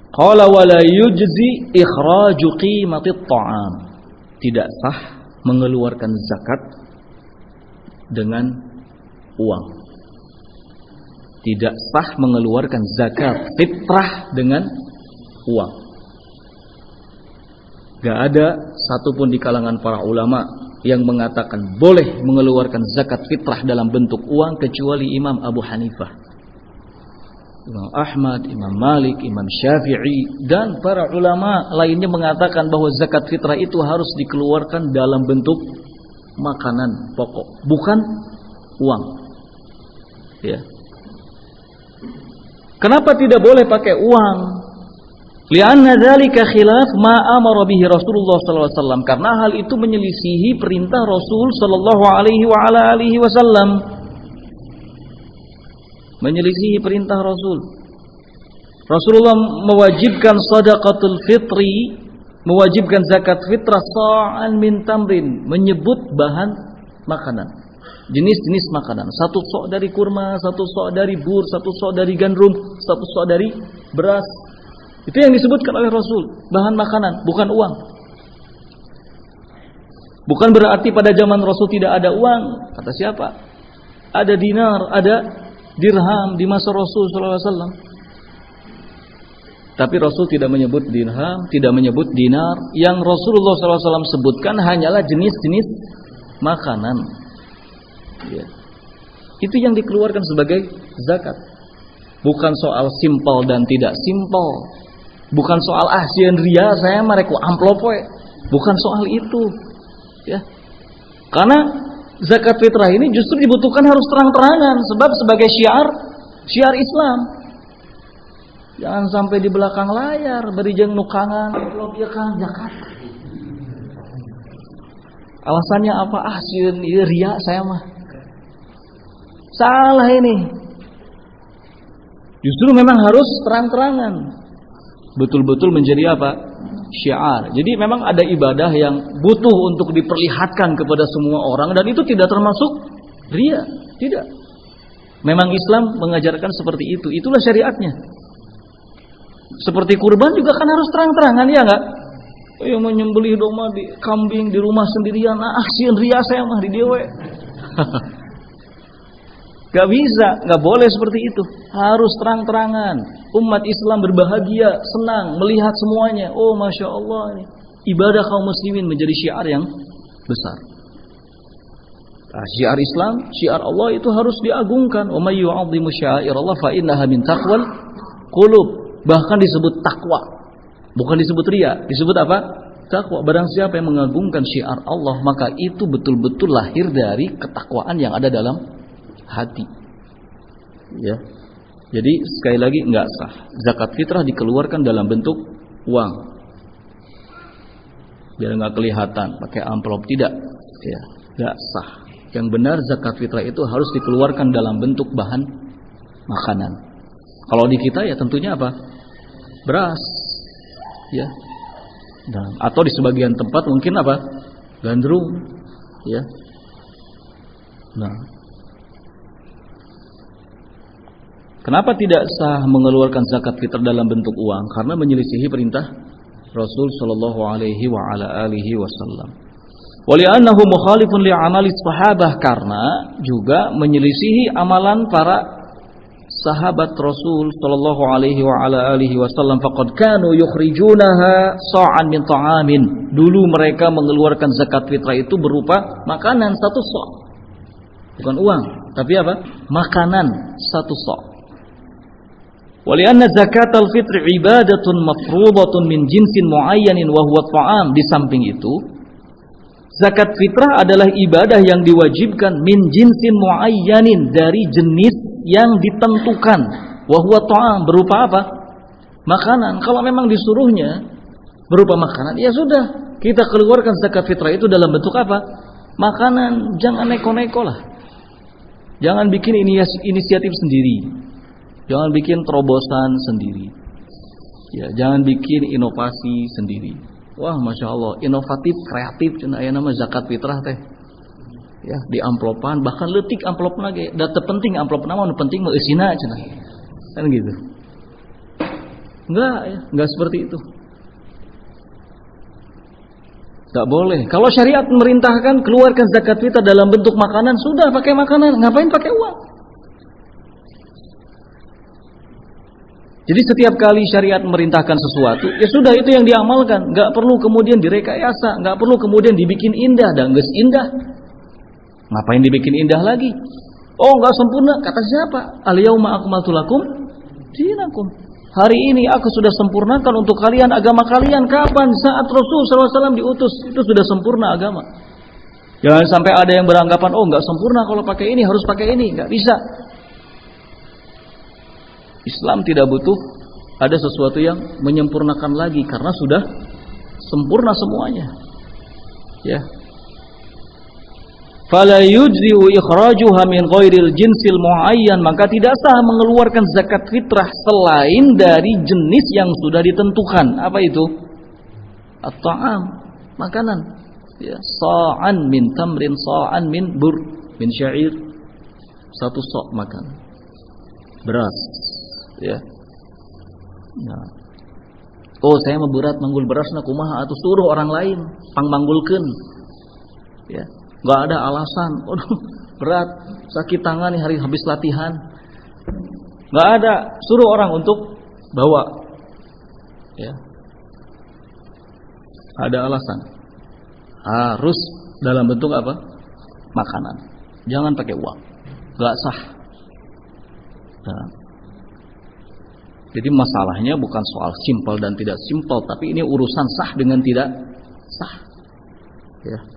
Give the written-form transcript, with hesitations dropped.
Qala wa la yujzi ikhraju qimatit ta'am. Tidak sah mengeluarkan zakat dengan uang. Tidak sah mengeluarkan zakat fitrah dengan uang. Gak ada satupun di kalangan para ulama yang mengatakan boleh mengeluarkan zakat fitrah dalam bentuk uang kecuali Imam Abu Hanifah, Imam Ahmad, Imam Malik, Imam Syafi'i, dan para ulama lainnya mengatakan bahwa zakat fitrah itu harus dikeluarkan dalam bentuk makanan pokok, bukan uang. Ya. Kenapa tidak boleh pakai uang? Lianna dzalika khilaf ma amara bihi Rasulullah sallallahu alaihi wasallam, karena hal itu menyelisihi perintah Rasul sallallahu alaihi wa ala alihi wasallam. Menyelisihi perintah Rasul. Rasulullah mewajibkan shadaqatul fitri, mewajibkan zakat fitrah sa'an min tamrin, menyebut bahan makanan, jenis-jenis makanan. Satu sok dari kurma, satu sok dari bur, satu sok dari gandum, satu sok dari beras. Itu yang disebutkan oleh Rasul, bahan makanan, bukan uang. Bukan berarti pada zaman Rasul tidak ada uang. Kata siapa? Ada dinar, ada dirham di masa Rasul sallallahu alaihi wasallam. Tapi Rasul tidak menyebut dirham, tidak menyebut dinar. Yang Rasulullah sallallahu alaihi wasallam sebutkan hanyalah jenis-jenis makanan. Ya. Itu yang dikeluarkan sebagai zakat. Bukan soal simpel dan tidak simpel. Bukan soal sieun ria saya mah rek amplop we. Bukan soal itu. Ya. Karena zakat fitrah ini justru dibutuhkan harus terang-terangan, sebab sebagai syiar Islam. Jangan sampai di belakang layar beri jeung nukangan amplop ieu Kang zakat. Alasannya apa? Sieun ieu ria saya mah. Salah ini. Justru memang harus terang-terangan. Betul-betul menjadi apa? Syiar. Jadi memang ada ibadah yang butuh untuk diperlihatkan kepada semua orang, dan itu tidak termasuk ria. Tidak. Memang Islam mengajarkan seperti itu. Itulah syariatnya. Seperti kurban juga kan harus terang-terangan, ya enggak? Yang menyembelih domba di kambing di rumah sendirian, sieun ria saya mah di dewe. Gak bisa, gak boleh seperti itu. Harus terang-terangan. Umat Islam berbahagia, senang melihat semuanya. Oh Masya Allah, ibadah kaum muslimin menjadi syiar yang besar. Nah, syiar Islam, syiar Allah itu harus diagungkan. Wa may yu'azzimu sya'airallah fa innaha min taqwal qulub. Bahkan disebut takwa, bukan disebut ria. Disebut apa? Takwa. Barang siapa yang mengagungkan syiar Allah, maka itu betul-betul lahir dari ketakwaan yang ada dalam hati. Ya. Jadi sekali lagi enggak sah. Zakat fitrah dikeluarkan dalam bentuk uang. Biar enggak kelihatan pakai amplop, tidak. Ya, enggak sah. Yang benar zakat fitrah itu harus dikeluarkan dalam bentuk bahan makanan. Kalau di kita ya tentunya apa? Beras. Ya. Dan atau di sebagian tempat mungkin apa? Gandrum. Ya. Nah, kenapa tidak sah mengeluarkan zakat fitrah dalam bentuk uang? Karena menyelisihi perintah Rasul sallallahu alaihi wa ala alihi wasallam. Wali'annahu mukhalifun li'amali sahabah, karena juga menyelisihi amalan para sahabat Rasul sallallahu alaihi wa ala alihi wasallam. Faqad kanu yukhrijunaha sa'an min ta'amin. Dulu mereka mengeluarkan zakat fitrah itu berupa makanan satu sa'. Bukan uang, tapi apa? Makanan satu sa'. Walianna zakatul fitri ibadatun mafruḍatun min jinsin muayyanin wa huwa ta'am. Di samping itu, zakat fitrah adalah ibadah yang diwajibkan min jinsin muayyanin, dari jenis yang ditentukan, wa huwa ta'am, berupa apa? Makanan. Kalau memang disuruhnya berupa makanan, ya sudah, kita keluarkan zakat fitrah itu dalam bentuk apa? Makanan. Jangan neko-neko lah. Jangan bikin inisiatif sendiri. Jangan bikin terobosan sendiri. Ya, jangan bikin inovasi sendiri. Wah, Masya Allah, inovatif, kreatif, cenah aya nama zakat fitrah teh. Ya, di amplopan, bahkan leutik amplopna ge. Da teu penting amplopna mah, nu penting mah eusina cenah. Kan gitu. Enggak ya, enggak seperti itu. Enggak boleh. Kalau syariat memerintahkan keluarkan zakat fitrah dalam bentuk makanan, sudah pakai makanan, ngapain pakai uang? Jadi setiap kali syariat memerintahkan sesuatu, ya sudah itu yang diamalkan. Enggak perlu kemudian direkayasa, enggak perlu kemudian dibikin indah dan geus indah. Ngapain dibikin indah lagi? Oh, enggak sempurna, kata siapa? Al-yauma akmaltu lakum dinakum. Hari ini aku sudah sempurnakan untuk kalian agama kalian. Kapan? Saat Rasul SAW diutus, itu sudah sempurna agama. Jangan sampai ada yang beranggapan, oh enggak sempurna kalau pakai ini, harus pakai ini. Enggak bisa. Islam tidak butuh ada sesuatu yang menyempurnakan lagi karena sudah sempurna semuanya. Ya. Fala yujzi'u ikhrajuha min ghairil jinsil muayyan, maka tidak sah mengeluarkan zakat fitrah selain dari jenis yang sudah ditentukan. Apa itu? At-ta'am, makanan. Ya, sa'an min tamrin, sa'an min bur, min syair. Satu sok makan. Beras. Ya. Nah. Oh, saya memberat manggul berasna kumaha atuh suruh orang lain pangmanggulkeun. Ya. Enggak ada alasan. Aduh, berat, sakit tangan nih hari habis latihan. Enggak ada, suruh orang untuk bawa. Ya. Ada alasan. Harus dalam bentuk apa? Makanan. Jangan pakai uang. Enggak sah. Nah. Jadi masalahnya bukan soal simpel dan tidak simpel, tapi ini urusan sah dengan tidak sah. Ya.